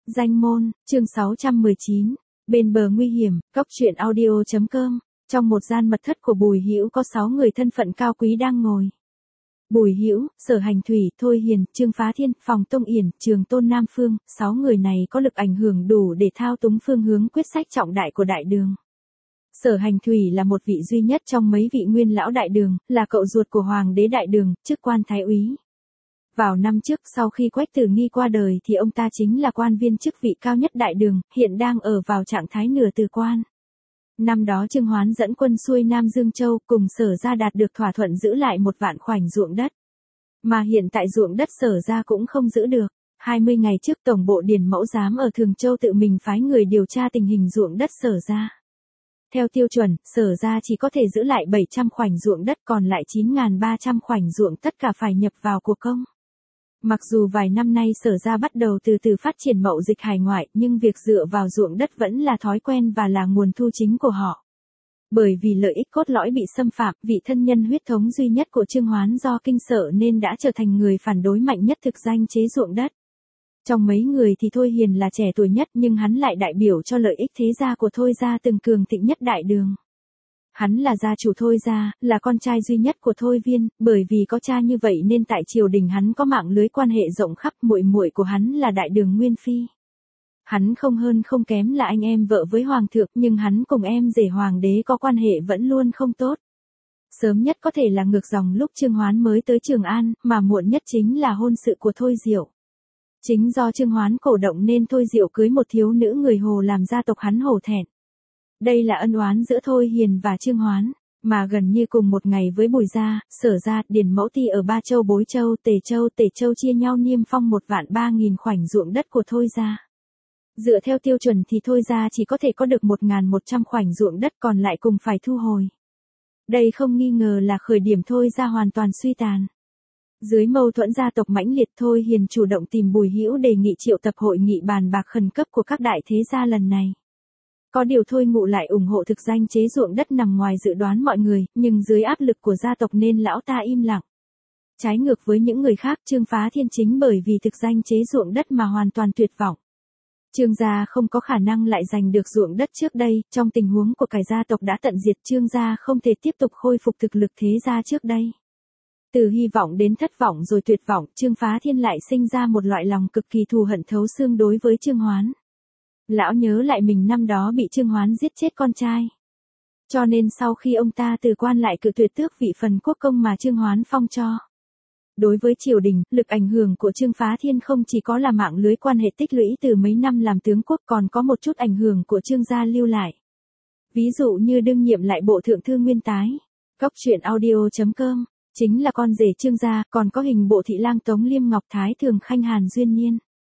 Danh môn, chương 619, bên bờ nguy hiểm, góc truyện audio.com. Trong một gian mật thất của Bùi Hữu có 6 người thân phận cao quý đang ngồi. Bùi Hữu, Sở Hành Thủy, Thôi Hiền, Trương Phá Thiên, Phòng Tông Yển, Trường Tôn Nam Phương, 6 người này có lực ảnh hưởng đủ để thao túng phương hướng quyết sách trọng đại của đại đường. Sở Hành Thủy là một vị duy nhất trong mấy vị nguyên lão đại đường, là cậu ruột của Hoàng đế đại đường, chức quan thái úy. Vào năm trước sau khi Quách Tử Nghi qua đời thì ông ta chính là quan viên chức vị cao nhất đại đường, hiện đang ở vào trạng thái nửa từ quan. Năm đó Trương Hoán dẫn quân xuôi Nam Dương Châu cùng Sở Gia đạt được thỏa thuận giữ lại 1 vạn khoảnh ruộng đất. Mà hiện tại ruộng đất Sở Gia cũng không giữ được. 20 ngày trước Tổng bộ Điền Mẫu Giám ở Thường Châu tự mình phái người điều tra tình hình ruộng đất Sở Gia. Theo tiêu chuẩn, Sở Gia chỉ có thể giữ lại 700 khoảnh ruộng đất, còn lại 9.300 khoảnh ruộng tất cả phải nhập vào cuộc công. Mặc dù vài năm nay Sở Gia bắt đầu từ từ phát triển mậu dịch hải ngoại, nhưng việc dựa vào ruộng đất vẫn là thói quen và là nguồn thu chính của họ. Bởi vì lợi ích cốt lõi bị xâm phạm, vị thân nhân huyết thống duy nhất của Trương Hoán do kinh sợ nên đã trở thành người phản đối mạnh nhất thực danh chế ruộng đất. Trong mấy người thì Thôi Hiền là trẻ tuổi nhất, nhưng hắn lại đại biểu cho lợi ích thế gia của Thôi gia từng cường thịnh nhất đại đường. Hắn là gia chủ Thôi gia, là con trai duy nhất của Thôi Viên, bởi vì có cha như vậy nên tại triều đình hắn có mạng lưới quan hệ rộng khắp. Muội muội của hắn là đại đường Nguyên Phi. Hắn không hơn không kém là anh em vợ với hoàng thượng, nhưng hắn cùng em rể hoàng đế có quan hệ vẫn luôn không tốt. Sớm nhất có thể là ngược dòng lúc Trương Hoán mới tới Trường An, mà muộn nhất chính là hôn sự của Thôi Diệu. Chính do Trương Hoán cổ động nên Thôi Diệu cưới một thiếu nữ người Hồ làm gia tộc hắn hổ thẹn. Đây là ân oán giữa Thôi Hiền và Trương Hoán, mà gần như cùng một ngày với Bùi gia, Sở gia, Điền Mẫu Ti ở Ba Châu Bối Châu, Tề Châu chia nhau niêm phong 1.300.000 khoảnh ruộng đất của Thôi gia. Dựa theo tiêu chuẩn thì Thôi gia chỉ có thể có được 1.100 khoảnh ruộng đất, còn lại cùng phải thu hồi. Đây không nghi ngờ là khởi điểm Thôi gia hoàn toàn suy tàn. Dưới mâu thuẫn gia tộc mãnh liệt, Thôi Hiền chủ động tìm Bùi Hữu đề nghị triệu tập hội nghị bàn bạc khẩn cấp của các đại thế gia lần này. Có điều Thôi Ngụ lại ủng hộ thực danh chế ruộng đất nằm ngoài dự đoán mọi người, nhưng dưới áp lực của gia tộc nên lão ta im lặng. Trái ngược với những người khác, Trương Phá Thiên chính bởi vì thực danh chế ruộng đất mà hoàn toàn tuyệt vọng. Trương gia không có khả năng lại giành được ruộng đất trước đây, trong tình huống của cải gia tộc đã tận diệt, Trương gia không thể tiếp tục khôi phục thực lực thế gia trước đây. Từ hy vọng đến thất vọng rồi tuyệt vọng, Trương Phá Thiên lại sinh ra một loại lòng cực kỳ thù hận thấu xương đối với Trương Hoán. Lão nhớ lại mình năm đó bị Trương Hoán giết chết con trai. Cho nên sau khi ông ta từ quan lại cự tuyệt tước vị phần quốc công mà Trương Hoán phong cho. Đối với triều đình, lực ảnh hưởng của Trương Phá Thiên không chỉ có là mạng lưới quan hệ tích lũy từ mấy năm làm tướng quốc, còn có một chút ảnh hưởng của Trương gia lưu lại. Ví dụ như đương nhiệm lại bộ thượng thư Nguyên Tái. Góc truyện audio.com, chính là con rể Trương gia, còn có hình bộ thị lang Tống Liêm Ngọc Thái Thường Khanh Hàn Duyên Nhiên.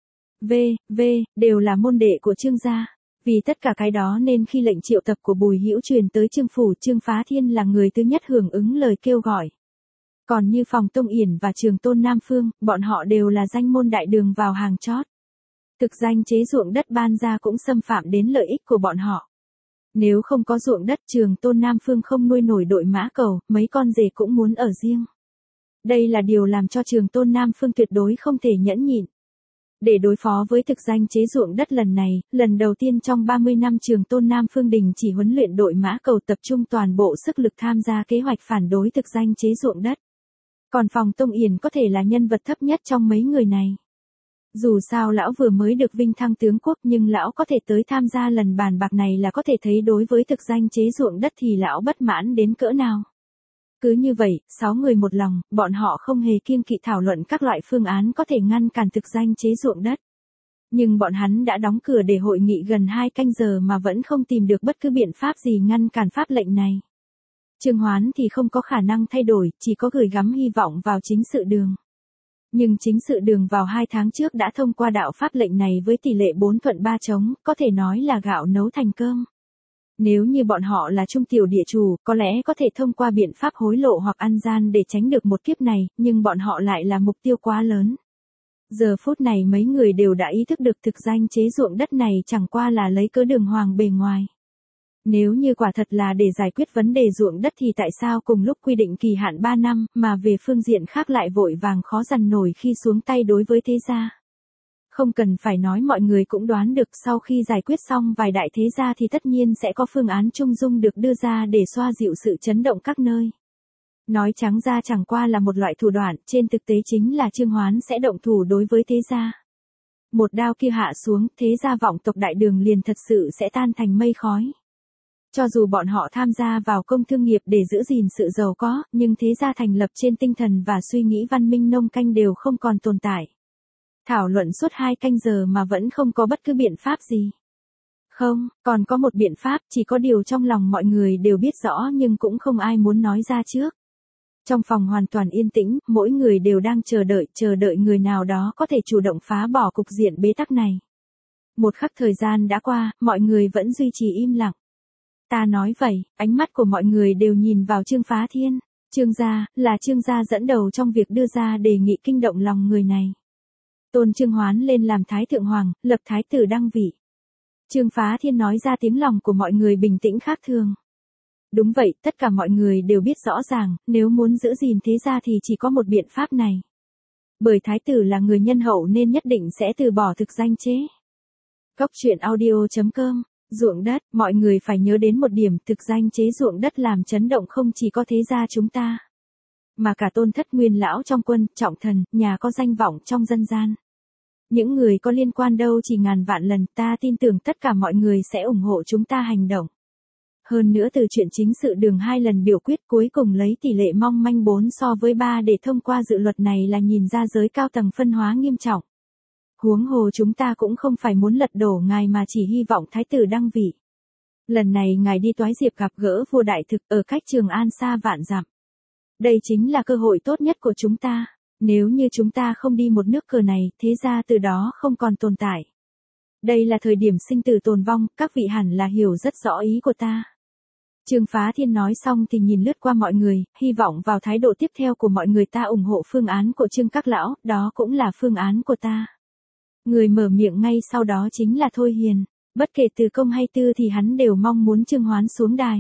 Đều là môn đệ của Trương gia. Vì tất cả cái đó nên khi lệnh triệu tập của Bùi Hữu truyền tới Trương phủ, Trương Phá Thiên là người thứ nhất hưởng ứng lời kêu gọi. Còn như Phòng Tông Yển và Trường Tôn Nam Phương, bọn họ đều là danh môn đại đường vào hàng chót. Thực danh chế ruộng đất ban ra cũng xâm phạm đến lợi ích của bọn họ. Nếu không có ruộng đất, Trường Tôn Nam Phương không nuôi nổi đội mã cầu, mấy con rể cũng muốn ở riêng. Đây là điều làm cho Trường Tôn Nam Phương tuyệt đối không thể nhẫn nhịn. Để đối phó với thực danh chế ruộng đất lần này, lần đầu tiên trong 30 năm Trường Tôn Nam Phương đình chỉ huấn luyện đội mã cầu, tập trung toàn bộ sức lực tham gia kế hoạch phản đối thực danh chế ruộng đất. Còn Phòng Tông Yển có thể là nhân vật thấp nhất trong mấy người này. Dù sao lão vừa mới được vinh thăng tướng quốc, nhưng lão có thể tới tham gia lần bàn bạc này là có thể thấy đối với thực danh chế ruộng đất thì lão bất mãn đến cỡ nào. Cứ như vậy, 6 người một lòng, bọn họ không hề kiêng kỵ thảo luận các loại phương án có thể ngăn cản thực danh chế ruộng đất. Nhưng bọn hắn đã đóng cửa để hội nghị gần 2 canh giờ mà vẫn không tìm được bất cứ biện pháp gì ngăn cản pháp lệnh này. Trương Hoán thì không có khả năng thay đổi, chỉ có gửi gắm hy vọng vào chính sự đường. Nhưng chính sự đường vào 2 tháng trước đã thông qua đạo pháp lệnh này với tỷ lệ 4 thuận 3 chống, có thể nói là gạo nấu thành cơm. Nếu như bọn họ là trung tiểu địa chủ, có lẽ có thể thông qua biện pháp hối lộ hoặc ăn gian để tránh được một kiếp này, nhưng bọn họ lại là mục tiêu quá lớn. Giờ phút này mấy người đều đã ý thức được thực danh chế ruộng đất này chẳng qua là lấy cớ đường hoàng bề ngoài. Nếu như quả thật là để giải quyết vấn đề ruộng đất thì tại sao cùng lúc quy định kỳ hạn 3 năm, mà về phương diện khác lại vội vàng khó dằn nổi khi xuống tay đối với thế gia. Không cần phải nói mọi người cũng đoán được sau khi giải quyết xong vài đại thế gia thì tất nhiên sẽ có phương án trung dung được đưa ra để xoa dịu sự chấn động các nơi. Nói trắng ra chẳng qua là một loại thủ đoạn, trên thực tế chính là Trương Hoán sẽ động thủ đối với thế gia. Một đao kia hạ xuống, thế gia vọng tộc Đại Đường liền thật sự sẽ tan thành mây khói. Cho dù bọn họ tham gia vào công thương nghiệp để giữ gìn sự giàu có, nhưng thế gia thành lập trên tinh thần và suy nghĩ văn minh nông canh đều không còn tồn tại. Thảo luận suốt 2 canh giờ mà vẫn không có bất cứ biện pháp gì. Không, còn có một biện pháp, chỉ có điều trong lòng mọi người đều biết rõ nhưng cũng không ai muốn nói ra trước. Trong phòng hoàn toàn yên tĩnh, mỗi người đều đang chờ đợi người nào đó có thể chủ động phá bỏ cục diện bế tắc này. Một khắc thời gian đã qua, mọi người vẫn duy trì im lặng. Ta nói vậy, ánh mắt của mọi người đều nhìn vào Trương Phá Thiên. Trương gia dẫn đầu trong việc đưa ra đề nghị kinh động lòng người này. Tôn Trương Hoán lên làm Thái Thượng Hoàng, lập Thái tử đăng vị. Trương Phá Thiên nói ra tiếng lòng của mọi người bình tĩnh khác thường. Đúng vậy, tất cả mọi người đều biết rõ ràng, nếu muốn giữ gìn thế gia thì chỉ có một biện pháp này. Bởi Thái tử là người nhân hậu nên nhất định sẽ từ bỏ thực danh chế. Cốc truyện audio.com, ruộng đất, mọi người phải nhớ đến một điểm, thực danh chế ruộng đất làm chấn động không chỉ có thế gia chúng ta, mà cả tôn thất nguyên lão trong quân, trọng thần, nhà có danh vọng trong dân gian. Những người có liên quan đâu chỉ ngàn vạn lần, ta tin tưởng tất cả mọi người sẽ ủng hộ chúng ta hành động. Hơn nữa từ chuyện chính sự đường 2 lần biểu quyết cuối cùng lấy tỷ lệ mong manh 4 so với 3 để thông qua dự luật này là nhìn ra giới cao tầng phân hóa nghiêm trọng. Huống hồ chúng ta cũng không phải muốn lật đổ ngài mà chỉ hy vọng Thái tử đăng vị. Lần này ngài đi Toái Diệp gặp gỡ vua đại thực ở cách Trường An xa vạn dặm. Đây chính là cơ hội tốt nhất của chúng ta. Nếu như chúng ta không đi một nước cờ này, thế ra từ đó không còn tồn tại. Đây là thời điểm sinh tử tồn vong, các vị hẳn là hiểu rất rõ ý của ta. Trương Phá Thiên nói xong thì nhìn lướt qua mọi người, hy vọng vào thái độ tiếp theo của mọi người ta ủng hộ phương án của Trương các lão, đó cũng là phương án của ta. Người mở miệng ngay sau đó chính là Thôi Hiền, bất kể từ công hay tư thì hắn đều mong muốn Trương Hoán xuống đài.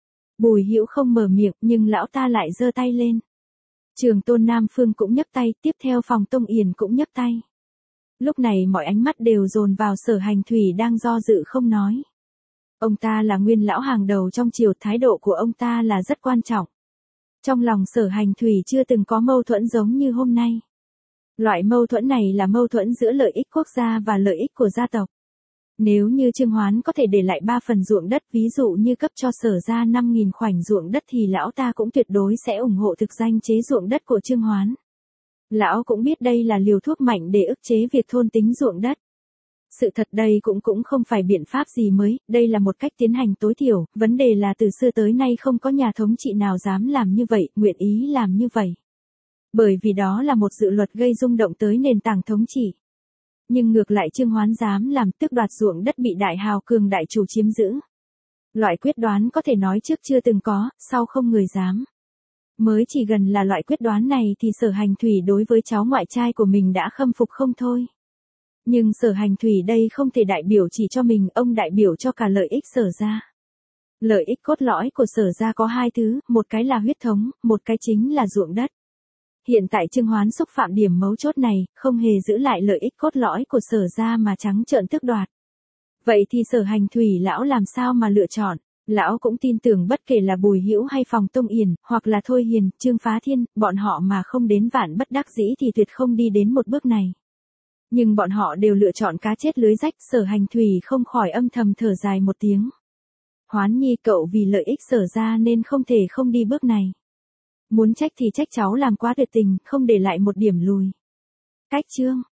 Bùi Hữu không mở miệng nhưng lão ta lại giơ tay lên. Trường Tôn Nam Phương cũng nhấc tay, tiếp theo Phòng Tông Yển cũng nhấc tay. Lúc này mọi ánh mắt đều dồn vào Sở Hành Thủy đang do dự không nói. Ông ta là nguyên lão hàng đầu trong triều, thái độ của ông ta là rất quan trọng. Trong lòng Sở Hành Thủy chưa từng có mâu thuẫn giống như hôm nay. Loại mâu thuẫn này là mâu thuẫn giữa lợi ích quốc gia và lợi ích của gia tộc. Nếu như Trương Hoán có thể để lại 3 phần ruộng đất, ví dụ như cấp cho Sở gia 5.000 khoảnh ruộng đất thì lão ta cũng tuyệt đối sẽ ủng hộ thực danh chế ruộng đất của Trương Hoán. Lão cũng biết đây là liều thuốc mạnh để ức chế việc thôn tính ruộng đất. Sự thật đây cũng không phải biện pháp gì mới, đây là một cách tiến hành tối thiểu, vấn đề là từ xưa tới nay không có nhà thống trị nào dám làm như vậy, nguyện ý làm như vậy. Bởi vì đó là một dự luật gây rung động tới nền tảng thống trị. Nhưng ngược lại Trương Hoán dám làm, tước đoạt ruộng đất bị đại hào cường đại chủ chiếm giữ. Loại quyết đoán có thể nói trước chưa từng có, sau không người dám. Mới chỉ gần là loại quyết đoán này thì Sở Hành Thủy đối với cháu ngoại trai của mình đã khâm phục không thôi. Nhưng Sở Hành Thủy đây không thể đại biểu chỉ cho mình, ông đại biểu cho cả lợi ích Sở gia. Lợi ích cốt lõi của Sở gia có 2 thứ, một cái là huyết thống, một cái chính là ruộng đất. Hiện tại Trương Hoán xúc phạm điểm mấu chốt này, không hề giữ lại lợi ích cốt lõi của Sở gia mà trắng trợn tước đoạt. Vậy thì Sở Hành Thủy lão làm sao mà lựa chọn? Lão cũng tin tưởng bất kể là Bùi Hữu hay Phòng Tông Yển, hoặc là Thôi Hiền, Trương Phá Thiên, bọn họ mà không đến vạn bất đắc dĩ thì tuyệt không đi đến một bước này. Nhưng bọn họ đều lựa chọn cá chết lưới rách, Sở Hành Thủy không khỏi âm thầm thở dài một tiếng. Hoán nhi cậu vì lợi ích Sở gia nên không thể không đi bước này. Muốn trách thì trách cháu làm quá tuyệt tình, không để lại một điểm lùi. Cách chương